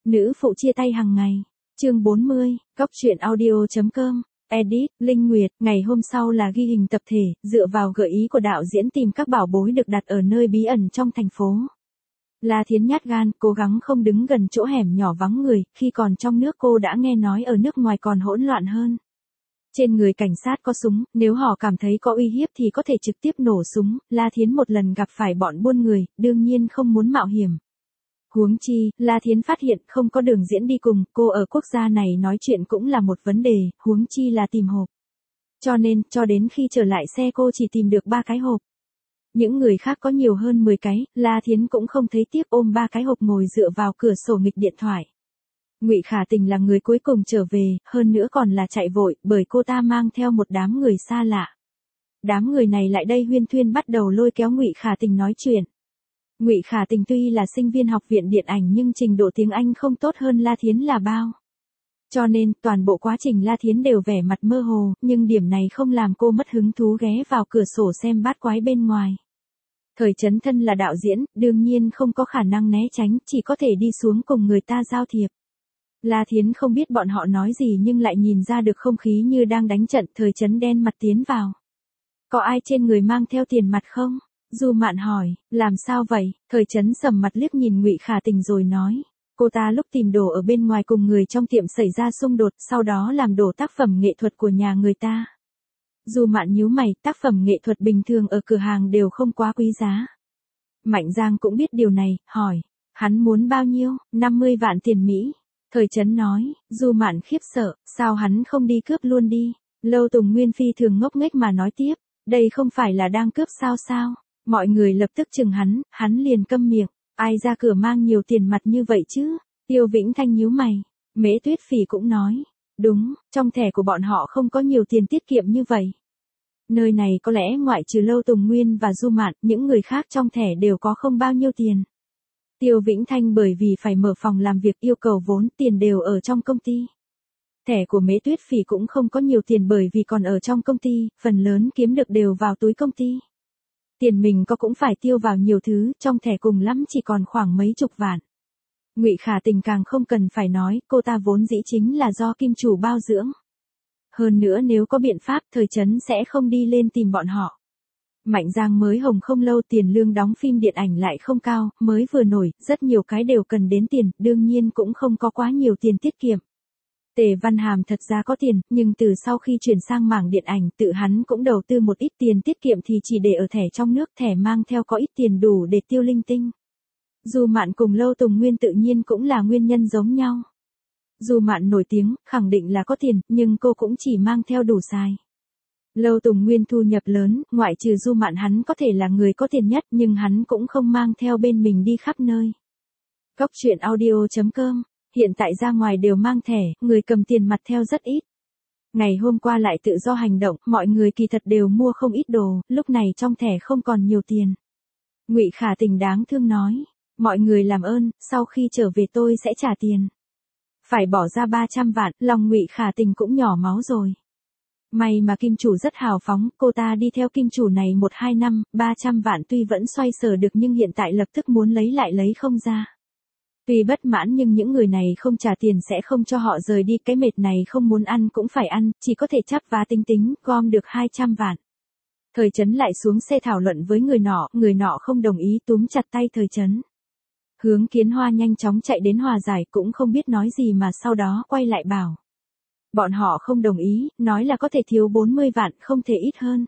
Nữ phụ chia tay hàng ngày. Chương 40, Góc truyện audio.com. Edit, Linh Nguyệt, ngày hôm sau là ghi hình tập thể, dựa vào gợi ý của đạo diễn tìm các bảo bối được đặt ở nơi bí ẩn trong thành phố. La Thiến nhát gan, cố gắng không đứng gần chỗ hẻm nhỏ vắng người, khi còn trong nước cô đã nghe nói ở nước ngoài còn hỗn loạn hơn. Trên người cảnh sát có súng, nếu họ cảm thấy có uy hiếp thì có thể trực tiếp nổ súng, La Thiến một lần gặp phải bọn buôn người, đương nhiên không muốn mạo hiểm. Huống chi, La Thiến phát hiện không có Đường Diễn đi cùng, cô ở quốc gia này nói chuyện cũng là một vấn đề, huống chi là tìm hộp. Cho nên, cho đến khi trở lại xe cô chỉ tìm được 3 cái hộp. Những người khác có nhiều hơn 10 cái, La Thiến cũng không thấy tiếc ôm 3 cái hộp ngồi dựa vào cửa sổ nghịch điện thoại. Ngụy Khả Tình là người cuối cùng trở về, hơn nữa còn là chạy vội, bởi cô ta mang theo một đám người xa lạ. Đám người này lại đây huyên thuyên bắt đầu lôi kéo Ngụy Khả Tình nói chuyện. Ngụy Khả Tình tuy là sinh viên học viện điện ảnh nhưng trình độ tiếng Anh không tốt hơn La Thiến là bao. Cho nên, toàn bộ quá trình La Thiến đều vẻ mặt mơ hồ, nhưng điểm này không làm cô mất hứng thú ghé vào cửa sổ xem bát quái bên ngoài. Thời Chấn thân là đạo diễn, đương nhiên không có khả năng né tránh, chỉ có thể đi xuống cùng người ta giao thiệp. La Thiến không biết bọn họ nói gì nhưng lại nhìn ra được không khí như đang đánh trận. Thời Chấn đen mặt tiến vào. Có ai trên người mang theo tiền mặt không? Du Mạn hỏi, làm sao vậy? Thời Chấn sầm mặt liếc nhìn Ngụy Khả Tình rồi nói, cô ta lúc tìm đồ ở bên ngoài cùng người trong tiệm xảy ra xung đột, sau đó làm đổ tác phẩm nghệ thuật của nhà người ta. Du Mạn nhíu mày, tác phẩm nghệ thuật bình thường ở cửa hàng đều không quá quý giá. Mạnh Giang cũng biết điều này, hỏi, hắn muốn bao nhiêu? 50 vạn tiền Mỹ. Thời Chấn nói, Du Mạn khiếp sợ, sao hắn không đi cướp luôn đi? Lâu Tùng Nguyên phi thường ngốc nghếch mà nói tiếp, đây không phải là đang cướp sao? Mọi người lập tức chừng hắn liền câm miệng, ai ra cửa mang nhiều tiền mặt như vậy chứ? Tiêu Vĩnh Thanh nhíu mày, Mễ Tuyết Phỉ cũng nói, đúng, trong thẻ của bọn họ không có nhiều tiền tiết kiệm như vậy. Nơi này có lẽ ngoại trừ Lâu Tùng Nguyên và Du Mạn, những người khác trong thẻ đều có không bao nhiêu tiền. Tiêu Vĩnh Thanh bởi vì phải mở phòng làm việc yêu cầu vốn, tiền đều ở trong công ty. Thẻ của Mễ Tuyết Phỉ cũng không có nhiều tiền bởi vì còn ở trong công ty, phần lớn kiếm được đều vào túi công ty. Tiền mình có cũng phải tiêu vào nhiều thứ, trong thẻ cùng lắm chỉ còn khoảng mấy chục vạn. Ngụy Khả Tình càng không cần phải nói, cô ta vốn dĩ chính là do kim chủ bao dưỡng. Hơn nữa nếu có biện pháp, Thời Chấn sẽ không đi lên tìm bọn họ. Mạnh Giang mới hồng không lâu, tiền lương đóng phim điện ảnh lại không cao, mới vừa nổi, rất nhiều cái đều cần đến tiền, đương nhiên cũng không có quá nhiều tiền tiết kiệm. Tề Văn Hàm thật ra có tiền, nhưng từ sau khi chuyển sang mảng điện ảnh, tự hắn cũng đầu tư một ít tiền tiết kiệm thì chỉ để ở thẻ trong nước, thẻ mang theo có ít tiền đủ để tiêu linh tinh. Du Mạn cùng Lâu Tùng Nguyên tự nhiên cũng là nguyên nhân giống nhau. Du Mạn nổi tiếng, khẳng định là có tiền, nhưng cô cũng chỉ mang theo đủ xài. Lâu Tùng Nguyên thu nhập lớn, ngoại trừ Du Mạn hắn có thể là người có tiền nhất, nhưng hắn cũng không mang theo bên mình đi khắp nơi. Góc truyện audio.com. Hiện tại ra ngoài đều mang thẻ, người cầm tiền mặt theo rất ít. Ngày hôm qua lại tự do hành động, mọi người kỳ thật đều mua không ít đồ, lúc này trong thẻ không còn nhiều tiền. Ngụy Khả Tình đáng thương nói, mọi người làm ơn, sau khi trở về tôi sẽ trả tiền. Phải bỏ ra 300 vạn, lòng Ngụy Khả Tình cũng nhỏ máu rồi. May mà kim chủ rất hào phóng, cô ta đi theo kim chủ này 1-2 năm, 300 vạn tuy vẫn xoay sở được nhưng hiện tại lập tức muốn lấy lại lấy không ra. Tuy bất mãn nhưng những người này không trả tiền sẽ không cho họ rời đi, cái mệt này không muốn ăn cũng phải ăn, chỉ có thể chắp vá tính, gom được 200 vạn. Thời Chấn lại xuống xe thảo luận với người nọ không đồng ý túm chặt tay Thời Chấn. Hướng Kiến Hoa nhanh chóng chạy đến hòa giải cũng không biết nói gì mà sau đó quay lại bảo. Bọn họ không đồng ý, nói là có thể thiếu 40 vạn, không thể ít hơn.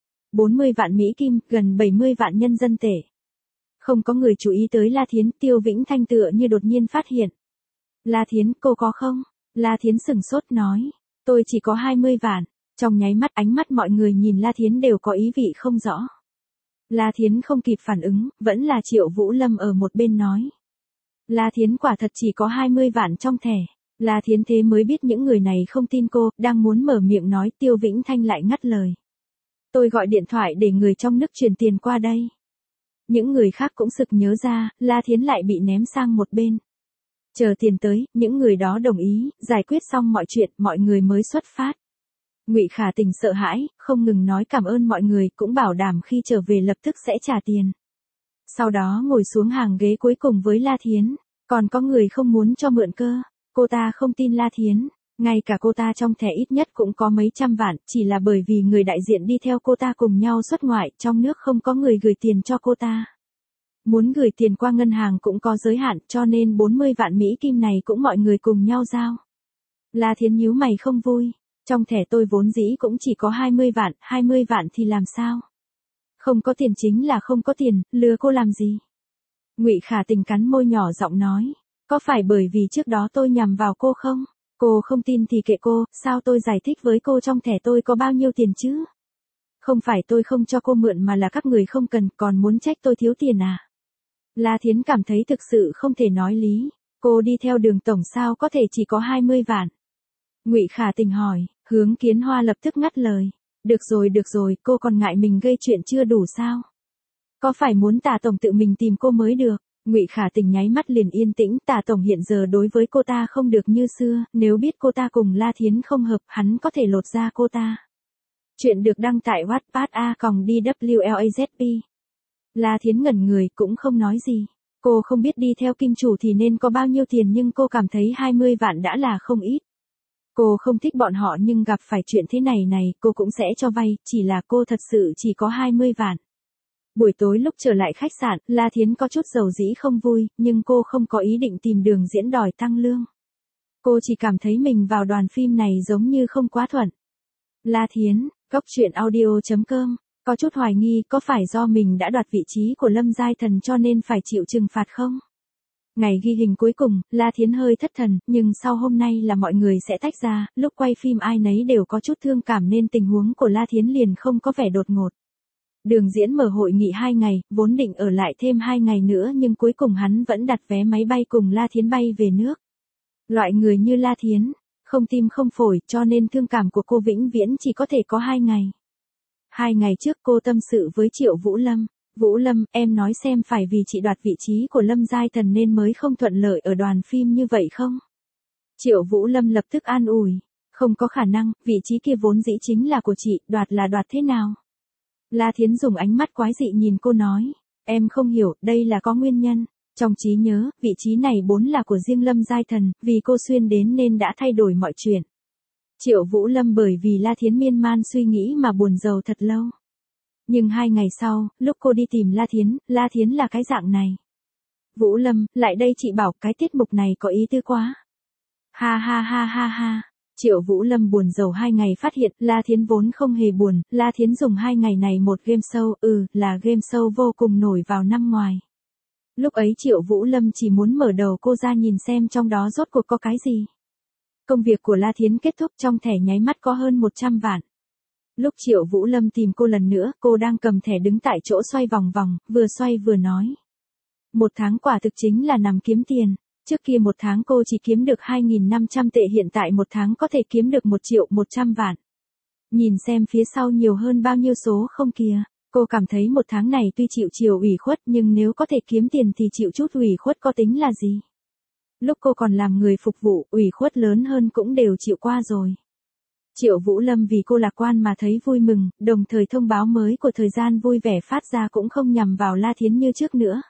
40 vạn Mỹ Kim, gần 70 vạn nhân dân tệ. Không có người chú ý tới La Thiến, Tiêu Vĩnh Thanh tựa như đột nhiên phát hiện. La Thiến, cô có không? La Thiến sửng sốt nói, tôi chỉ có 20 vạn. Trong nháy mắt ánh mắt mọi người nhìn La Thiến đều có ý vị không rõ. La Thiến không kịp phản ứng, vẫn là Triệu Vũ Lâm ở một bên nói. La Thiến quả thật chỉ có 20 vạn trong thẻ. La Thiến thế mới biết những người này không tin cô, đang muốn mở miệng nói, Tiêu Vĩnh Thanh lại ngắt lời. Tôi gọi điện thoại để người trong nước chuyển tiền qua đây. Những người khác cũng sực nhớ ra, La Thiến lại bị ném sang một bên. Chờ tiền tới, những người đó đồng ý, giải quyết xong mọi chuyện, mọi người mới xuất phát. Ngụy Khả Tình sợ hãi, không ngừng nói cảm ơn mọi người, cũng bảo đảm khi trở về lập tức sẽ trả tiền. Sau đó ngồi xuống hàng ghế cuối cùng với La Thiến. Còn có người không muốn cho mượn cơ. Cô ta không tin La Thiến. Ngay cả cô ta trong thẻ ít nhất cũng có mấy trăm vạn, chỉ là bởi vì người đại diện đi theo cô ta cùng nhau xuất ngoại, trong nước không có người gửi tiền cho cô ta. Muốn gửi tiền qua ngân hàng cũng có giới hạn, cho nên 40 vạn Mỹ Kim này cũng mọi người cùng nhau giao. La Thiến nhíu mày không vui. Trong thẻ tôi vốn dĩ cũng chỉ có 20 vạn thì làm sao? Không có tiền chính là không có tiền, lừa cô làm gì? Ngụy Khả Tình cắn môi nhỏ giọng nói, có phải bởi vì trước đó tôi nhằm vào cô không? Cô không tin thì kệ cô, sao tôi giải thích với cô trong thẻ tôi có bao nhiêu tiền chứ? Không phải tôi không cho cô mượn mà là các người không cần, còn muốn trách tôi thiếu tiền à? La Thiến cảm thấy thực sự không thể nói lý. Cô đi theo Đường tổng sao có thể chỉ có 20 vạn? Ngụy Khả Tình hỏi, Hướng Kiến Hoa lập tức ngắt lời. Được rồi, cô còn ngại mình gây chuyện chưa đủ sao? Có phải muốn Tả tổng tự mình tìm cô mới được? Ngụy Khả Tình nháy mắt liền yên tĩnh, Tả tổng hiện giờ đối với cô ta không được như xưa, nếu biết cô ta cùng La Thiến không hợp, hắn có thể lột ra cô ta. Chuyện được đăng tại Wattpad a.dwlazp. La Thiến ngẩn người cũng không nói gì. Cô không biết đi theo Kim chủ thì nên có bao nhiêu tiền nhưng cô cảm thấy 20 vạn đã là không ít. Cô không thích bọn họ nhưng gặp phải chuyện thế này cô cũng sẽ cho vay, chỉ là cô thật sự chỉ có 20 vạn. Buổi tối lúc trở lại khách sạn, La Thiến có chút dầu dĩ không vui, nhưng cô không có ý định tìm Đường Diễn đòi tăng lương. Cô chỉ cảm thấy mình vào đoàn phim này giống như không quá thuận. La Thiến, goctruyện.audio.com, có chút hoài nghi có phải do mình đã đoạt vị trí của Lâm Giai Thần cho nên phải chịu trừng phạt không? Ngày ghi hình cuối cùng, La Thiến hơi thất thần, nhưng sau hôm nay là mọi người sẽ tách ra, lúc quay phim ai nấy đều có chút thương cảm nên tình huống của La Thiến liền không có vẻ đột ngột. Đường Diễn mở hội nghị 2 ngày, vốn định ở lại thêm 2 ngày nữa nhưng cuối cùng hắn vẫn đặt vé máy bay cùng La Thiến bay về nước. Loại người như La Thiến, không tim không phổi cho nên thương cảm của cô vĩnh viễn chỉ có thể có 2 ngày. 2 ngày trước cô tâm sự với Triệu Vũ Lâm. Vũ Lâm, em nói xem phải vì chị đoạt vị trí của Lâm Giai Thần nên mới không thuận lợi ở đoàn phim như vậy không? Triệu Vũ Lâm lập tức an ủi. Không có khả năng, vị trí kia vốn dĩ chính là của chị, đoạt là đoạt thế nào? La Thiến dùng ánh mắt quái dị nhìn cô nói. Em không hiểu, đây là có nguyên nhân. Trong trí nhớ, vị trí này vốn là của riêng Lâm Giai Thần, vì cô xuyên đến nên đã thay đổi mọi chuyện. Triệu Vũ Lâm bởi vì La Thiến miên man suy nghĩ mà buồn rầu thật lâu. Nhưng 2 ngày sau, lúc cô đi tìm La Thiến là cái dạng này. Vũ Lâm, lại đây chị bảo cái tiết mục này có ý tư quá. Ha ha ha ha ha. Triệu Vũ Lâm buồn rầu 2 ngày phát hiện La Thiến vốn không hề buồn, La Thiến dùng 2 ngày này một game show, là game show vô cùng nổi vào năm ngoài. Lúc ấy Triệu Vũ Lâm chỉ muốn mở đầu cô ra nhìn xem trong đó rốt cuộc có cái gì. Công việc của La Thiến kết thúc trong thẻ nháy mắt có hơn 100 vạn. Lúc Triệu Vũ Lâm tìm cô lần nữa, cô đang cầm thẻ đứng tại chỗ xoay vòng vòng, vừa xoay vừa nói. 1 tháng quả thực chính là nằm kiếm tiền. Trước kia 1 tháng cô chỉ kiếm được 2.500 tệ, hiện tại 1 tháng có thể kiếm được 1.100.000 vạn. Nhìn xem phía sau nhiều hơn bao nhiêu số không kìa. Cô cảm thấy 1 tháng này tuy chịu chiều ủy khuất nhưng nếu có thể kiếm tiền thì chịu chút ủy khuất có tính là gì. Lúc cô còn làm người phục vụ, ủy khuất lớn hơn cũng đều chịu qua rồi. Triệu Vũ Lâm vì cô lạc quan mà thấy vui mừng, đồng thời thông báo mới của thời gian vui vẻ phát ra cũng không nhằm vào La Thiến như trước nữa.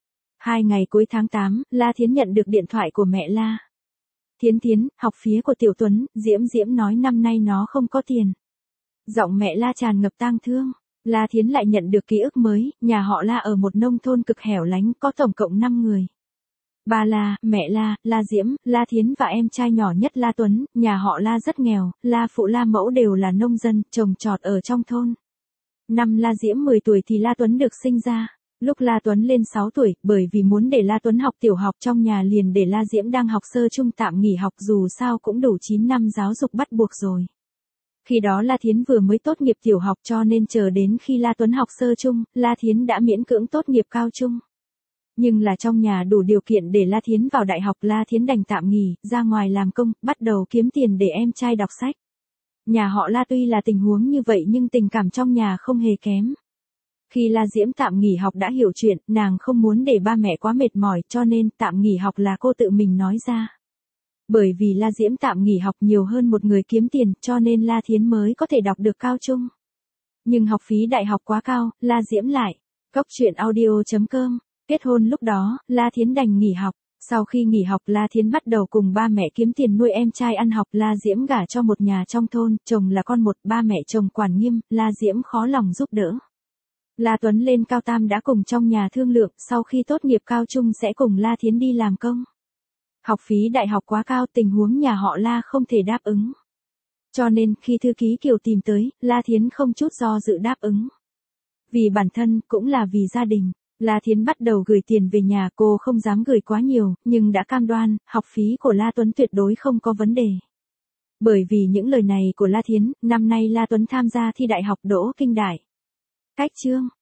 2 ngày cuối tháng 8, La Thiến nhận được điện thoại của mẹ La. Thiến, học phí của Tiểu Tuấn, Diễm nói năm nay nó không có tiền. Giọng mẹ La tràn ngập tang thương. La Thiến lại nhận được ký ức mới, nhà họ La ở một nông thôn cực hẻo lánh, có tổng cộng 5 người. Ba La, mẹ La, La Diễm, La Thiến và em trai nhỏ nhất La Tuấn, nhà họ La rất nghèo, La phụ La mẫu đều là nông dân, trồng trọt ở trong thôn. Năm La Diễm 10 tuổi thì La Tuấn được sinh ra. Lúc La Tuấn lên 6 tuổi, bởi vì muốn để La Tuấn học tiểu học trong nhà liền để La Diễm đang học sơ trung tạm nghỉ học, dù sao cũng đủ 9 năm giáo dục bắt buộc rồi. Khi đó La Thiến vừa mới tốt nghiệp tiểu học cho nên chờ đến khi La Tuấn học sơ trung, La Thiến đã miễn cưỡng tốt nghiệp cao trung. Nhưng là trong nhà đủ điều kiện để La Thiến vào đại học, La Thiến đành tạm nghỉ, ra ngoài làm công, bắt đầu kiếm tiền để em trai đọc sách. Nhà họ La tuy là tình huống như vậy nhưng tình cảm trong nhà không hề kém. Khi La Diễm tạm nghỉ học đã hiểu chuyện, nàng không muốn để ba mẹ quá mệt mỏi cho nên tạm nghỉ học là cô tự mình nói ra. Bởi vì La Diễm tạm nghỉ học nhiều hơn một người kiếm tiền cho nên La Thiến mới có thể đọc được cao trung. Nhưng học phí đại học quá cao, La Diễm lại. Goctruyện.audio.com. Kết hôn lúc đó, La Thiến đành nghỉ học. Sau khi nghỉ học La Thiến bắt đầu cùng ba mẹ kiếm tiền nuôi em trai ăn học. La Diễm gả cho một nhà trong thôn, chồng là con một, ba mẹ chồng quản nghiêm, La Diễm khó lòng giúp đỡ. La Tuấn lên cao tam đã cùng trong nhà thương lượng, sau khi tốt nghiệp cao trung sẽ cùng La Thiến đi làm công. Học phí đại học quá cao, tình huống nhà họ La không thể đáp ứng. Cho nên khi thư ký Kiều tìm tới, La Thiến không chút do dự đáp ứng. Vì bản thân, cũng là vì gia đình. La Thiến bắt đầu gửi tiền về nhà, cô không dám gửi quá nhiều, nhưng đã cam đoan, học phí của La Tuấn tuyệt đối không có vấn đề. Bởi vì những lời này của La Thiến, năm nay La Tuấn tham gia thi đại học đỗ kinh đại. Cách chương